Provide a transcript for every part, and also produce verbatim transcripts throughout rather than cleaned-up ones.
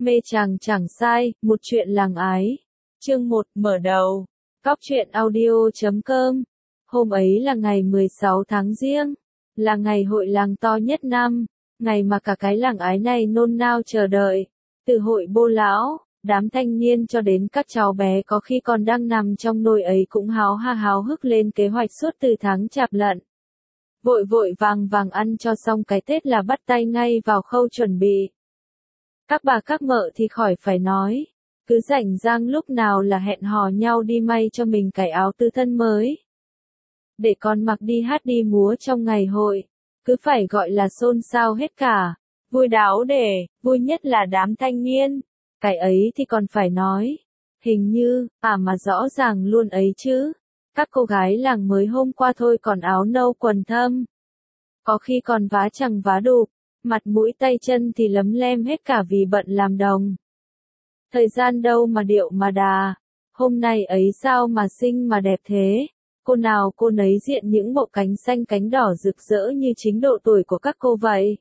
Mê chàng chẳng sai, một chuyện làng ái. Chương một, mở đầu. Cóc truyện audio chấm com. Hôm ấy là ngày mười sáu tháng Giêng, là ngày hội làng to nhất năm, ngày mà cả cái làng ái này nôn nao chờ đợi. Từ hội bô lão, đám thanh niên cho đến các cháu bé có khi còn đang nằm trong nồi ấy cũng háo ha háo hức lên kế hoạch suốt từ tháng Chạp lận. Vội vội vàng vàng ăn cho xong cái Tết là bắt tay ngay vào khâu chuẩn bị. Các bà các mợ thì khỏi phải nói, cứ rảnh rang lúc nào là hẹn hò nhau đi may cho mình cái áo tứ thân mới, để con mặc đi hát đi múa trong ngày hội, cứ phải gọi là xôn xao hết cả, vui đáo để, vui nhất là đám thanh niên, cái ấy thì còn phải nói, hình như, à mà rõ ràng luôn ấy chứ, các cô gái làng mới hôm qua thôi còn áo nâu quần thâm, có khi còn vá chẳng vá đục, mặt mũi tay chân thì lấm lem hết cả vì bận làm đồng. Thời gian đâu mà điệu mà đà, hôm nay ấy sao mà xinh mà đẹp thế, cô nào cô nấy diện những bộ cánh xanh cánh đỏ rực rỡ như chính độ tuổi của các cô vậy.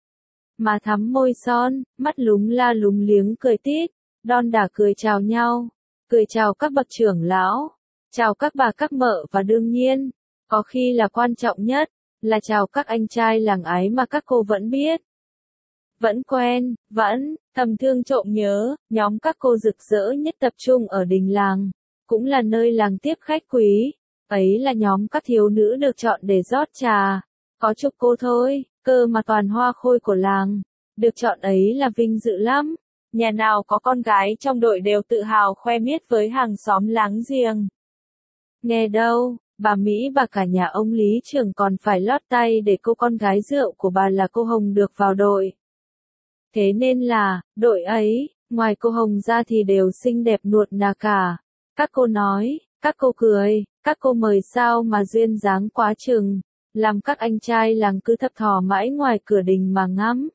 Má thắm môi son, mắt lúng la lúng liếng cười tít, đon đả cười chào nhau, cười chào các bậc trưởng lão, chào các bà các mợ và đương nhiên, có khi là quan trọng nhất, là chào các anh trai làng ái mà các cô vẫn biết. Vẫn quen, vẫn, thầm thương trộm nhớ, nhóm các cô rực rỡ nhất tập trung ở đình làng, cũng là nơi làng tiếp khách quý, ấy là nhóm các thiếu nữ được chọn để rót trà, có chục cô thôi, cơ mà toàn hoa khôi của làng, được chọn ấy là vinh dự lắm, nhà nào có con gái trong đội đều tự hào khoe miết với hàng xóm láng giềng. Nghe đâu, bà Mỹ và cả nhà ông Lý trưởng còn phải lót tay để cô con gái rượu của bà là cô Hồng được vào đội. Thế nên là, đội ấy, ngoài cô Hồng ra thì đều xinh đẹp nuột nà cả. Các cô nói, các cô cười, các cô mời sao mà duyên dáng quá chừng, làm các anh trai làng cứ thập thò mãi ngoài cửa đình mà ngắm,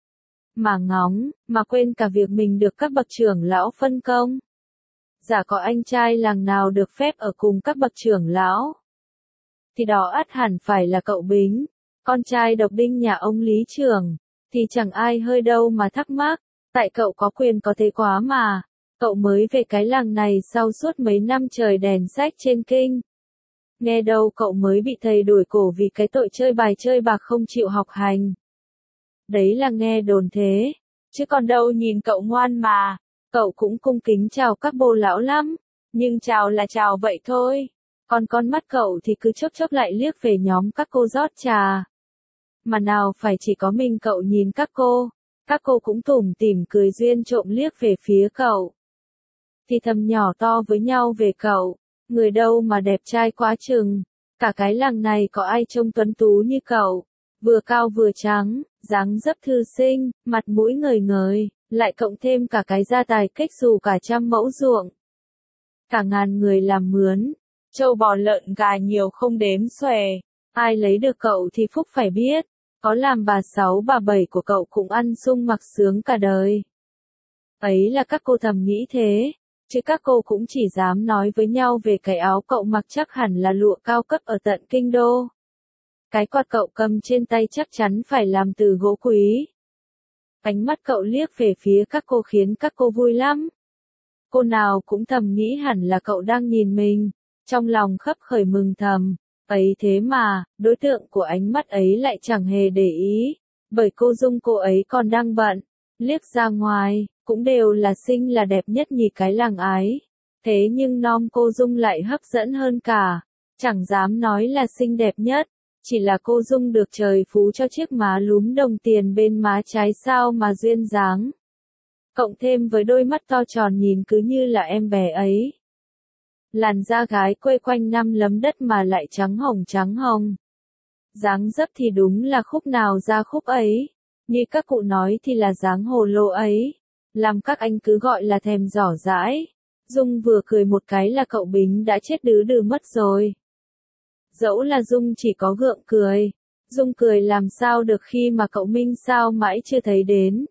mà ngóng, mà quên cả việc mình được các bậc trưởng lão phân công. Giả có anh trai làng nào được phép ở cùng các bậc trưởng lão, thì đó ắt hẳn phải là cậu Bính, con trai độc đinh nhà ông Lý trưởng. Thì chẳng ai hơi đâu mà thắc mắc, tại cậu có quyền có thế quá mà, cậu mới về cái làng này sau suốt mấy năm trời đèn sách trên kinh. Nghe đâu cậu mới bị thầy đuổi cổ vì cái tội chơi bài chơi bạc không chịu học hành. Đấy là nghe đồn thế, chứ còn đâu nhìn cậu ngoan mà, cậu cũng cung kính chào các bô lão lắm, nhưng chào là chào vậy thôi, còn con mắt cậu thì cứ chốc chốc lại liếc về nhóm các cô rót trà. Mà nào phải chỉ có mình cậu nhìn các cô, các cô cũng tủm tỉm cười duyên trộm liếc về phía cậu. Thì thầm nhỏ to với nhau về cậu, người đâu mà đẹp trai quá chừng, cả cái làng này có ai trông tuấn tú như cậu, vừa cao vừa trắng, dáng dấp thư sinh, mặt mũi ngời ngời, lại cộng thêm cả cái gia tài cách xù cả trăm mẫu ruộng. Cả ngàn người làm mướn, trâu bò lợn gà nhiều không đếm xuể, ai lấy được cậu thì phúc phải biết. Có làm bà sáu bà bảy của cậu cũng ăn sung mặc sướng cả đời. Ấy là các cô thầm nghĩ thế, chứ các cô cũng chỉ dám nói với nhau về cái áo cậu mặc chắc hẳn là lụa cao cấp ở tận kinh đô. Cái quạt cậu cầm trên tay chắc chắn phải làm từ gỗ quý. Ánh mắt cậu liếc về phía các cô khiến các cô vui lắm. Cô nào cũng thầm nghĩ hẳn là cậu đang nhìn mình, trong lòng khấp khởi mừng thầm. Ấy thế mà, đối tượng của ánh mắt ấy lại chẳng hề để ý, bởi cô Dung cô ấy còn đang bận, liếc ra ngoài, cũng đều là xinh là đẹp nhất nhì cái làng ái. Thế nhưng nom cô Dung lại hấp dẫn hơn cả, chẳng dám nói là xinh đẹp nhất, chỉ là cô Dung được trời phú cho chiếc má lúm đồng tiền bên má trái sao mà duyên dáng. Cộng thêm với đôi mắt to tròn nhìn cứ như là em bé ấy. Làn da gái quê quanh năm lấm đất mà lại trắng hồng trắng hồng. Dáng dấp thì đúng là khúc nào ra khúc ấy, như các cụ nói thì là dáng hồ lô ấy, làm các anh cứ gọi là thèm giỏ dãi. Dung vừa cười một cái là cậu Bính đã chết đứ đừ mất rồi. Dẫu là Dung chỉ có gượng cười, Dung cười làm sao được khi mà cậu Minh sao mãi chưa thấy đến.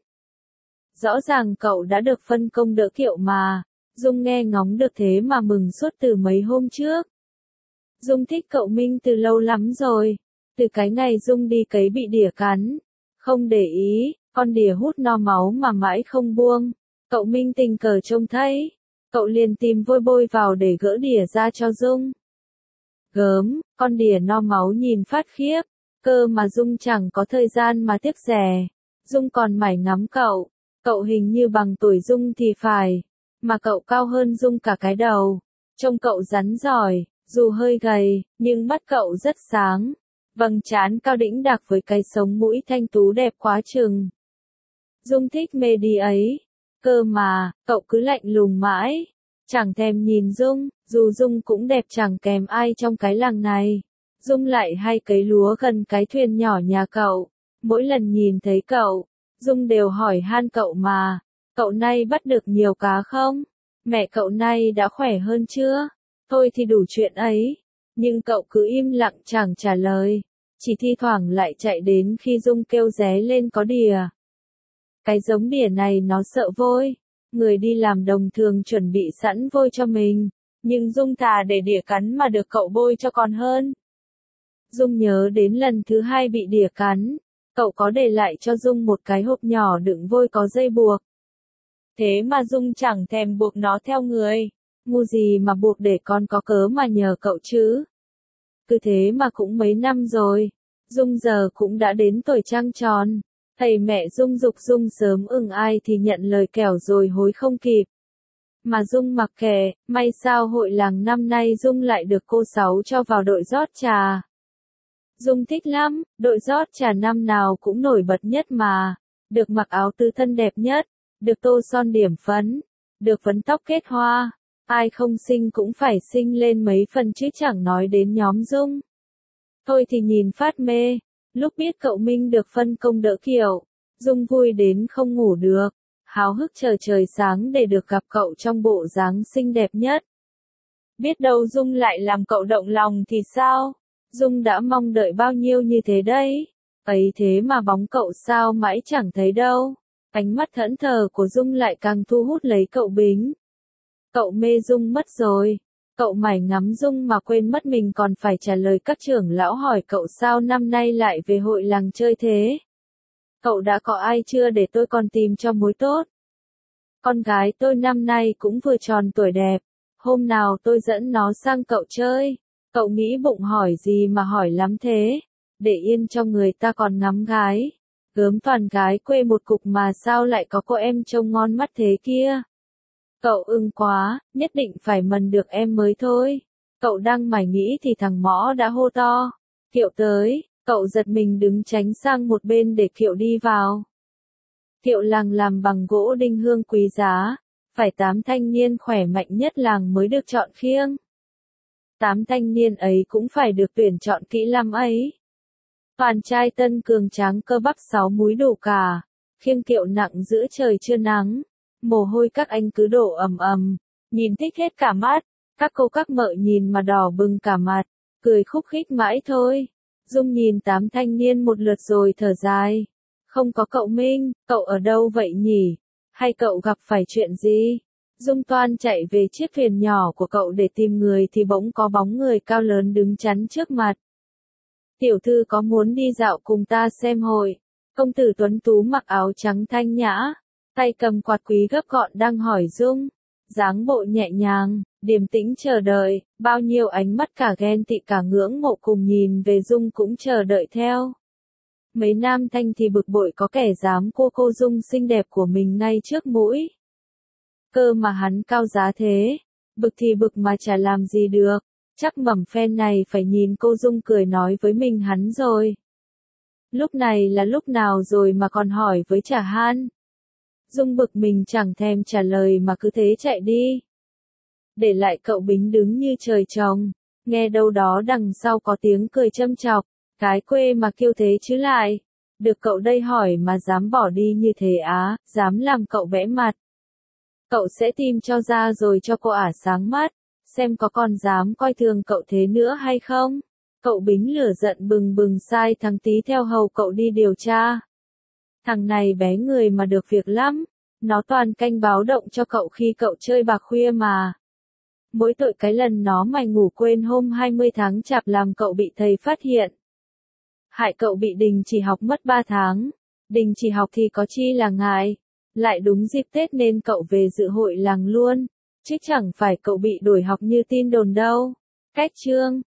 Rõ ràng cậu đã được phân công đỡ kiệu mà. Dung nghe ngóng được thế mà mừng suốt từ mấy hôm trước. Dung thích cậu Minh từ lâu lắm rồi, từ cái ngày Dung đi cấy bị đỉa cắn, không để ý, con đỉa hút no máu mà mãi không buông, Cậu Minh tình cờ trông thấy, cậu liền tìm vôi bôi vào để gỡ đỉa ra cho Dung. Gớm, con đỉa no máu nhìn phát khiếp, cơ mà Dung chẳng có thời gian mà tiếc rẻ. Dung còn mải ngắm cậu, cậu hình như bằng tuổi Dung thì phải, mà cậu cao hơn Dung cả cái đầu. Trông cậu rắn giỏi, dù hơi gầy, nhưng mắt cậu rất sáng. Vầng trán cao đĩnh đạc với cái sống mũi thanh tú đẹp quá chừng. Dung thích mê đi ấy. Cơ mà, cậu cứ lạnh lùng mãi. Chẳng thèm nhìn Dung, dù Dung cũng đẹp chẳng kèm ai trong cái làng này. Dung lại hay cấy lúa gần cái thuyền nhỏ nhà cậu. Mỗi lần nhìn thấy cậu, Dung đều hỏi han cậu mà. Cậu nay bắt được nhiều cá không? Mẹ cậu nay đã khỏe hơn chưa? Thôi thì đủ chuyện ấy. Nhưng cậu cứ im lặng chẳng trả lời. Chỉ thi thoảng lại chạy đến khi Dung kêu ré lên có đỉa. Cái giống đỉa này nó sợ vôi. Người đi làm đồng thường chuẩn bị sẵn vôi cho mình. Nhưng Dung thà để đỉa cắn mà được cậu bôi cho còn hơn. Dung nhớ đến lần thứ hai bị đỉa cắn. Cậu có để lại cho Dung một cái hộp nhỏ đựng vôi có dây buộc. Thế mà Dung chẳng thèm buộc nó theo người. Ngu gì mà buộc để con có cớ mà nhờ cậu chứ. Cứ thế mà cũng mấy năm rồi. Dung giờ cũng đã đến tuổi trăng tròn. Thầy mẹ Dung giục Dung sớm ưng ai thì nhận lời kẻo rồi hối không kịp. Mà Dung mặc kệ, may sao hội làng năm nay Dung lại được cô Sáu cho vào đội rót trà. Dung thích lắm, đội rót trà năm nào cũng nổi bật nhất mà. Được mặc áo tứ thân đẹp nhất, được tô son điểm phấn, được phấn tóc kết hoa. Ai không xinh cũng phải xinh lên mấy phần chứ chẳng nói đến nhóm Dung. Thôi thì nhìn phát mê, lúc biết cậu Minh được phân công đỡ Kiều, Dung vui đến không ngủ được, háo hức chờ trời sáng để được gặp cậu trong bộ dáng xinh đẹp nhất. Biết đâu Dung lại làm cậu động lòng thì sao? Dung đã mong đợi bao nhiêu như thế đấy, ấy thế mà bóng cậu sao mãi chẳng thấy đâu. Ánh mắt thẫn thờ của Dung lại càng thu hút lấy cậu Bính. Cậu mê Dung mất rồi. Cậu mải ngắm Dung mà quên mất mình còn phải trả lời các trưởng lão hỏi cậu sao năm nay lại về hội làng chơi thế. Cậu đã có ai chưa để tôi còn tìm cho mối tốt. Con gái tôi năm nay cũng vừa tròn tuổi đẹp. Hôm nào tôi dẫn nó sang cậu chơi. Cậu nghĩ bụng hỏi gì mà hỏi lắm thế. Để yên cho người ta còn ngắm gái. Gớm toàn gái quê một cục mà sao lại có cô em trông ngon mắt thế kia. Cậu ưng quá, nhất định phải mần được em mới thôi. Cậu đang mải nghĩ thì thằng Mõ đã hô to. Kiệu tới, cậu giật mình đứng tránh sang một bên để Kiệu đi vào. Kiệu làng làm bằng gỗ đinh hương quý giá, phải tám thanh niên khỏe mạnh nhất làng mới được chọn khiêng. Tám thanh niên ấy cũng phải được tuyển chọn kỹ lắm ấy. Toàn trai tân cường tráng cơ bắp sáu múi đủ cả, khiêng kiệu nặng giữa trời trưa nắng. Mồ hôi các anh cứ đổ ầm ầm, nhìn thích hết cả mắt, các cô các mợ nhìn mà đỏ bừng cả mặt, cười khúc khích mãi thôi. Dung nhìn tám thanh niên một lượt rồi thở dài. Không có cậu Minh, cậu ở đâu vậy nhỉ? Hay cậu gặp phải chuyện gì? Dung toan chạy về chiếc thuyền nhỏ của cậu để tìm người thì bỗng có bóng người cao lớn đứng chắn trước mặt. Tiểu thư có muốn đi dạo cùng ta xem hội? Công tử tuấn tú mặc áo trắng thanh nhã, tay cầm quạt quý gấp gọn đang hỏi Dung. Dáng bộ nhẹ nhàng, điềm tĩnh chờ đợi, bao nhiêu ánh mắt cả ghen tị cả ngưỡng mộ cùng nhìn về Dung cũng chờ đợi theo. Mấy nam thanh thì bực bội có kẻ dám cô cô Dung xinh đẹp của mình ngay trước mũi. Cơ mà hắn cao giá thế, bực thì bực mà chả làm gì được, chắc mầm phen này phải nhìn cô Dung cười nói với mình hắn rồi. Lúc này là lúc nào rồi mà còn hỏi với chả han. Dung bực mình chẳng thèm trả lời mà cứ thế chạy đi. Để lại cậu Bính đứng như trời trồng, nghe đâu đó đằng sau có tiếng cười châm chọc, cái quê mà kêu thế chứ lại. Được cậu đây hỏi mà dám bỏ đi như thế á, dám làm cậu bẽ mặt. Cậu sẽ tìm cho ra rồi cho cô ả sáng mắt, xem có còn dám coi thường cậu thế nữa hay không. Cậu Bính lửa giận bừng bừng sai thằng Tí theo hầu cậu đi điều tra. Thằng này bé người mà được việc lắm, nó toàn canh báo động cho cậu khi cậu chơi bạc khuya mà. Mỗi tội cái lần nó mày ngủ quên hôm hai mươi tháng chạp làm cậu bị thầy phát hiện. Hại cậu bị đình chỉ học mất ba tháng, đình chỉ học thì có chi là ngại. Lại đúng dịp Tết nên cậu về dự hội làng luôn. Chứ chẳng phải cậu bị đuổi học như tin đồn đâu. Cách chương